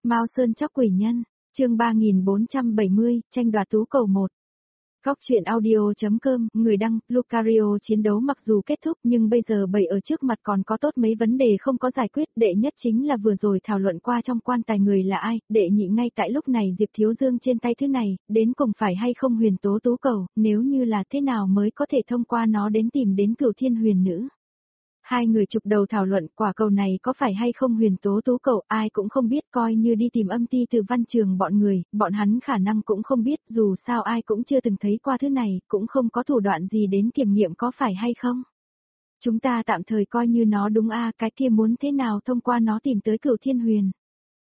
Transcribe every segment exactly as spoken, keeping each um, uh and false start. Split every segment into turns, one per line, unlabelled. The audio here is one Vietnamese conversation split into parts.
Mao Sơn Chóc Quỷ Nhân, chương ba nghìn bốn trăm bảy mươi, tranh đoạt tú cầu một. Góc truyện audio.com, người đăng, Lucario chiến đấu mặc dù kết thúc nhưng bây giờ bày ở trước mặt còn có tốt mấy vấn đề không có giải quyết. Đệ nhất chính là vừa rồi thảo luận qua trong quan tài người là ai, đệ nhị ngay tại lúc này Diệp Thiếu Dương trên tay thứ này, đến cùng phải hay không huyền tố tú cầu, nếu như là thế nào mới có thể thông qua nó đến tìm đến Cửu Thiên Huyền Nữ. Hai người chụp đầu thảo luận quả cầu này có phải hay không huyền tố tú cầu, ai cũng không biết, coi như đi tìm âm ti từ văn trường bọn người, bọn hắn khả năng cũng không biết, dù sao ai cũng chưa từng thấy qua thứ này, cũng không có thủ đoạn gì đến kiểm nghiệm có phải hay không. Chúng ta tạm thời coi như nó đúng a, cái kia muốn thế nào thông qua nó tìm tới Cửu Thiên Huyền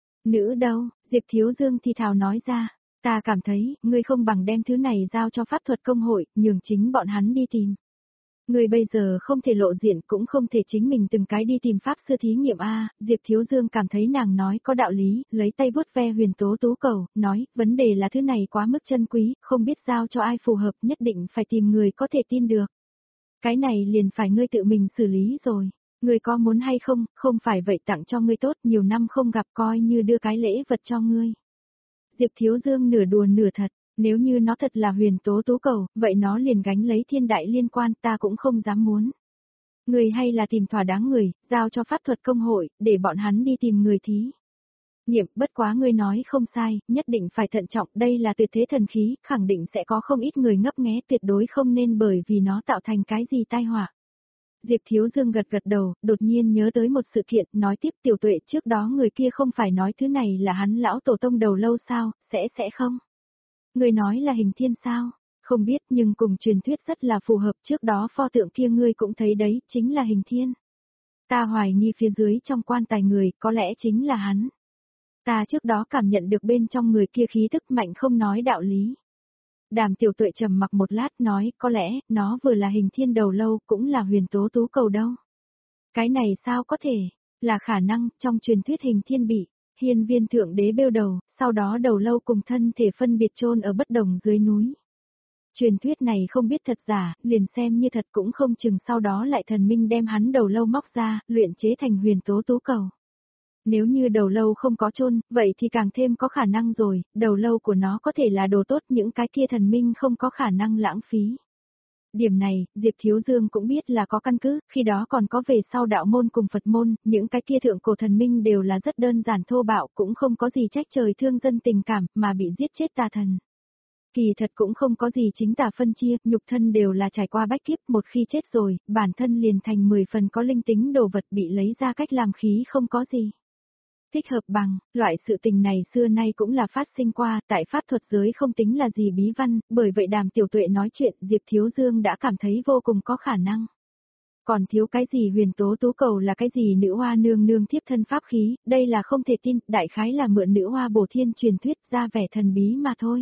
Nữ đâu, Diệp Thiếu Dương thì thào nói ra, ta cảm thấy, ngươi không bằng đem thứ này giao cho pháp thuật công hội, nhường chính bọn hắn đi tìm. Người bây giờ không thể lộ diện cũng không thể chính mình từng cái đi tìm pháp sư thí nghiệm a. Diệp Thiếu Dương cảm thấy nàng nói có đạo lý, lấy tay vuốt ve huyền tố tú cầu, nói, vấn đề là thứ này quá mức chân quý, không biết giao cho ai phù hợp, nhất định phải tìm người có thể tin được. Cái này liền phải ngươi tự mình xử lý rồi. Ngươi có muốn hay không, không phải vậy tặng cho ngươi tốt, nhiều năm không gặp coi như đưa cái lễ vật cho ngươi. Diệp Thiếu Dương nửa đùa nửa thật. Nếu như nó thật là huyền tố tú cầu, vậy nó liền gánh lấy thiên đại liên quan, ta cũng không dám muốn. Người hay là tìm thỏa đáng người, giao cho pháp thuật công hội, để bọn hắn đi tìm người thí nghiệm, bất quá ngươi nói không sai, nhất định phải thận trọng, đây là tuyệt thế thần khí, khẳng định sẽ có không ít người ngấp nghé, tuyệt đối không nên bởi vì nó tạo thành cái gì tai họa. Diệp Thiếu Dương gật gật đầu, đột nhiên nhớ tới một sự kiện, nói tiếp Tiểu Tuệ, trước đó người kia không phải nói thứ này là hắn lão tổ tông đầu lâu sao, sẽ sẽ không? Ngươi nói là hình thiên sao? Không biết nhưng cùng truyền thuyết rất là phù hợp, trước đó pho tượng kia ngươi cũng thấy đấy, chính là hình thiên. Ta hoài nghi phía dưới trong quan tài người, có lẽ chính là hắn. Ta trước đó cảm nhận được bên trong người kia khí tức mạnh không nói đạo lý. Đàm Tiểu Tuệ trầm mặc một lát nói, có lẽ, nó vừa là hình thiên đầu lâu, cũng là huyền tố tú cầu đâu. Cái này sao có thể, là khả năng, trong truyền thuyết hình thiên bị Hiên Viên thượng đế bêu đầu, sau đó đầu lâu cùng thân thể phân biệt chôn ở bất đồng dưới núi. Truyền thuyết này không biết thật giả, liền xem như thật cũng không chừng sau đó lại thần minh đem hắn đầu lâu móc ra, luyện chế thành huyền tố tú cầu. Nếu như đầu lâu không có chôn, vậy thì càng thêm có khả năng rồi, đầu lâu của nó có thể là đồ tốt, những cái kia thần minh không có khả năng lãng phí. Điểm này, Diệp Thiếu Dương cũng biết là có căn cứ, khi đó còn có về sau đạo môn cùng Phật môn, những cái kia thượng cổ thần minh đều là rất đơn giản thô bạo, cũng không có gì trách trời thương dân tình cảm, mà bị giết chết tà thần. Kỳ thật cũng không có gì chính tà phân chia, nhục thân đều là trải qua bách kiếp, một khi chết rồi, bản thân liền thành mười phần có linh tính đồ vật bị lấy ra cách làm khí không có gì thích hợp bằng, loại sự tình này xưa nay cũng là phát sinh qua, tại pháp thuật giới không tính là gì bí văn, bởi vậy Đàm Tiểu Tuệ nói chuyện, Diệp Thiếu Dương đã cảm thấy vô cùng có khả năng. Còn thiếu cái gì huyền tố tú cầu là cái gì nữ hoa nương nương thiếp thân pháp khí, đây là không thể tin, đại khái là mượn nữ hoa bổ thiên truyền thuyết ra vẻ thần bí mà thôi.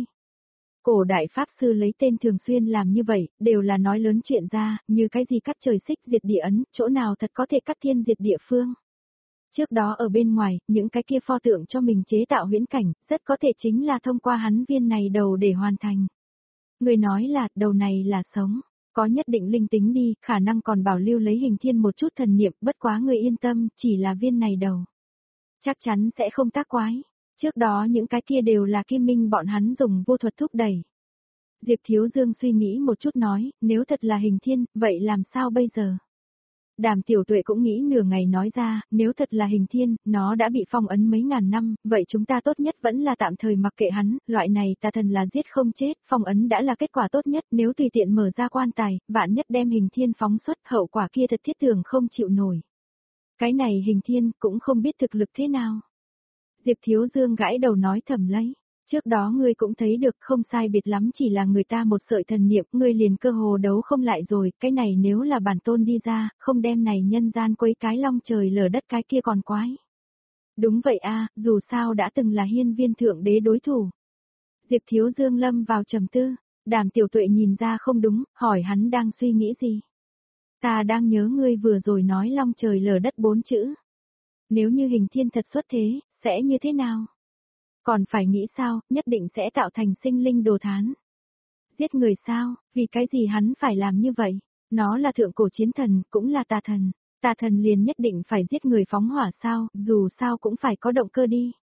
Cổ đại pháp sư lấy tên thường xuyên làm như vậy, đều là nói lớn chuyện ra, như cái gì cắt trời xích diệt địa ấn, chỗ nào thật có thể cắt thiên diệt địa phương. Trước đó ở bên ngoài, những cái kia pho tượng cho mình chế tạo huyễn cảnh, rất có thể chính là thông qua hắn viên này đầu để hoàn thành. Người nói là, đầu này là sống, có nhất định linh tính đi, khả năng còn bảo lưu lấy hình thiên một chút thần niệm, bất quá người yên tâm, chỉ là viên này đầu. Chắc chắn sẽ không tác quái, trước đó những cái kia đều là Kim Minh bọn hắn dùng vô thuật thúc đẩy. Diệp Thiếu Dương suy nghĩ một chút nói, nếu thật là hình thiên, vậy làm sao bây giờ? Đàm Tiểu Tuệ cũng nghĩ nửa ngày nói ra, nếu thật là hình thiên, nó đã bị phong ấn mấy ngàn năm, vậy chúng ta tốt nhất vẫn là tạm thời mặc kệ hắn, loại này tà thần là giết không chết, phong ấn đã là kết quả tốt nhất, nếu tùy tiện mở ra quan tài, vạn nhất đem hình thiên phóng xuất, hậu quả kia thật thiết tưởng không chịu nổi. Cái này hình thiên cũng không biết thực lực thế nào. Diệp Thiếu Dương gãi đầu nói thầm lấy. Trước đó ngươi cũng thấy được không sai biệt lắm chỉ là người ta một sợi thần niệm, ngươi liền cơ hồ đấu không lại rồi, cái này nếu là bản tôn đi ra, không đem này nhân gian quấy cái long trời lở đất cái kia còn quái. Đúng vậy a, dù sao đã từng là Hiên Viên thượng đế đối thủ. Diệp Thiếu Dương lâm vào trầm tư, Đàm Tiểu Tuệ nhìn ra không đúng, hỏi hắn đang suy nghĩ gì. Ta đang nhớ ngươi vừa rồi nói long trời lở đất bốn chữ. Nếu như hình thiên thật xuất thế, sẽ như thế nào? Còn phải nghĩ sao, nhất định sẽ tạo thành sinh linh đồ thán. Giết người sao, vì cái gì hắn phải làm như vậy? Nó là thượng cổ chiến thần, cũng là tà thần. Tà thần liền nhất định phải giết người phóng hỏa sao, dù sao cũng phải có động cơ đi.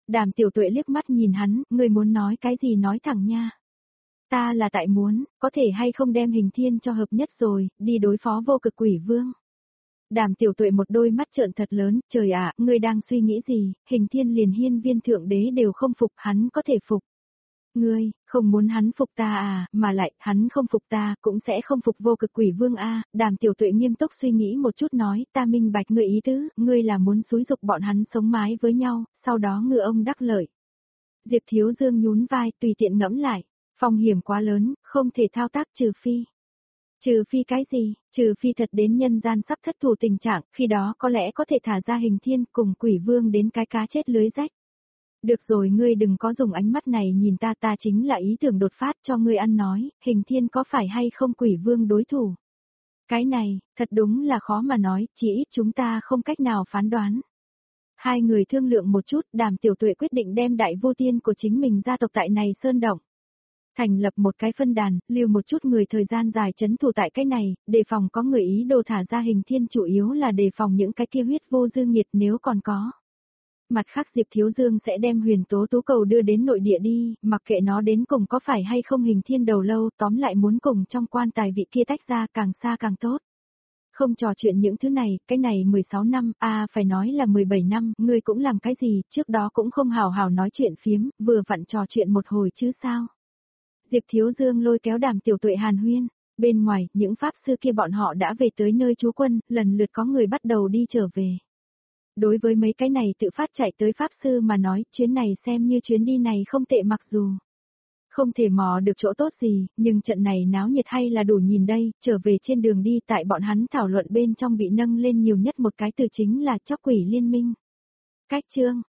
Đàm Tiểu Tuệ liếc mắt nhìn hắn, ngươi muốn nói cái gì nói thẳng nha. Ta là tại muốn, có thể hay không đem Hình Thiên cho hợp nhất rồi, đi đối phó vô cực quỷ vương. Đàm Tiểu Tuệ một đôi mắt trợn thật lớn, trời ạ, ngươi đang suy nghĩ gì, Hình Thiên liền hiên viên thượng đế đều không phục, hắn có thể phục. Ngươi, không muốn hắn phục ta à, mà lại, hắn không phục ta, cũng sẽ không phục vô cực quỷ vương a. Đàm Tiểu Tuệ nghiêm túc suy nghĩ một chút nói, ta minh bạch ngươi ý tứ, ngươi là muốn xúi dục bọn hắn sống mái với nhau, sau đó ngựa ông đắc lợi. Diệp Thiếu Dương nhún vai, tùy tiện ngẫm lại, phong hiểm quá lớn, không thể thao tác trừ phi. Trừ phi cái gì, trừ phi thật đến nhân gian sắp thất thủ tình trạng, khi đó có lẽ có thể thả ra Hình Thiên cùng quỷ vương đến cái cá chết lưới rách. Được rồi, ngươi đừng có dùng ánh mắt này nhìn ta, ta chính là ý tưởng đột phát cho ngươi ăn nói, Hình Thiên có phải hay không quỷ vương đối thủ. Cái này, thật đúng là khó mà nói, chỉ ít chúng ta không cách nào phán đoán. Hai người thương lượng một chút, Đàm Tiểu Tuệ quyết định đem đại vô tiên của chính mình gia tộc tại này sơn động. Thành lập một cái phân đàn, lưu một chút người thời gian dài chấn thủ tại cái này, đề phòng có người ý đồ thả ra Hình Thiên, chủ yếu là đề phòng những cái kia huyết vô dương nhiệt nếu còn có. Mặt khác Diệp Thiếu Dương sẽ đem huyền tố tú cầu đưa đến nội địa đi, mặc kệ nó đến cùng có phải hay không Hình Thiên đầu lâu, tóm lại muốn cùng trong quan tài vị kia tách ra càng xa càng tốt. Không trò chuyện những thứ này, cái này mười sáu năm, à phải nói là mười bảy năm, ngươi cũng làm cái gì, trước đó cũng không hào hào nói chuyện phiếm, vừa vặn trò chuyện một hồi chứ sao. Diệp Thiếu Dương lôi kéo Đàm Tiểu Tuệ hàn huyên, bên ngoài, những pháp sư kia bọn họ đã về tới nơi trú quân, lần lượt có người bắt đầu đi trở về. Đối với mấy cái này tự phát chạy tới pháp sư mà nói, chuyến này xem như chuyến đi này không tệ, mặc dù không thể mò được chỗ tốt gì, nhưng trận này náo nhiệt hay là đủ nhìn đây, trở về trên đường đi tại bọn hắn thảo luận bên trong bị nâng lên nhiều nhất một cái từ chính là chóc quỷ liên minh. Cách chương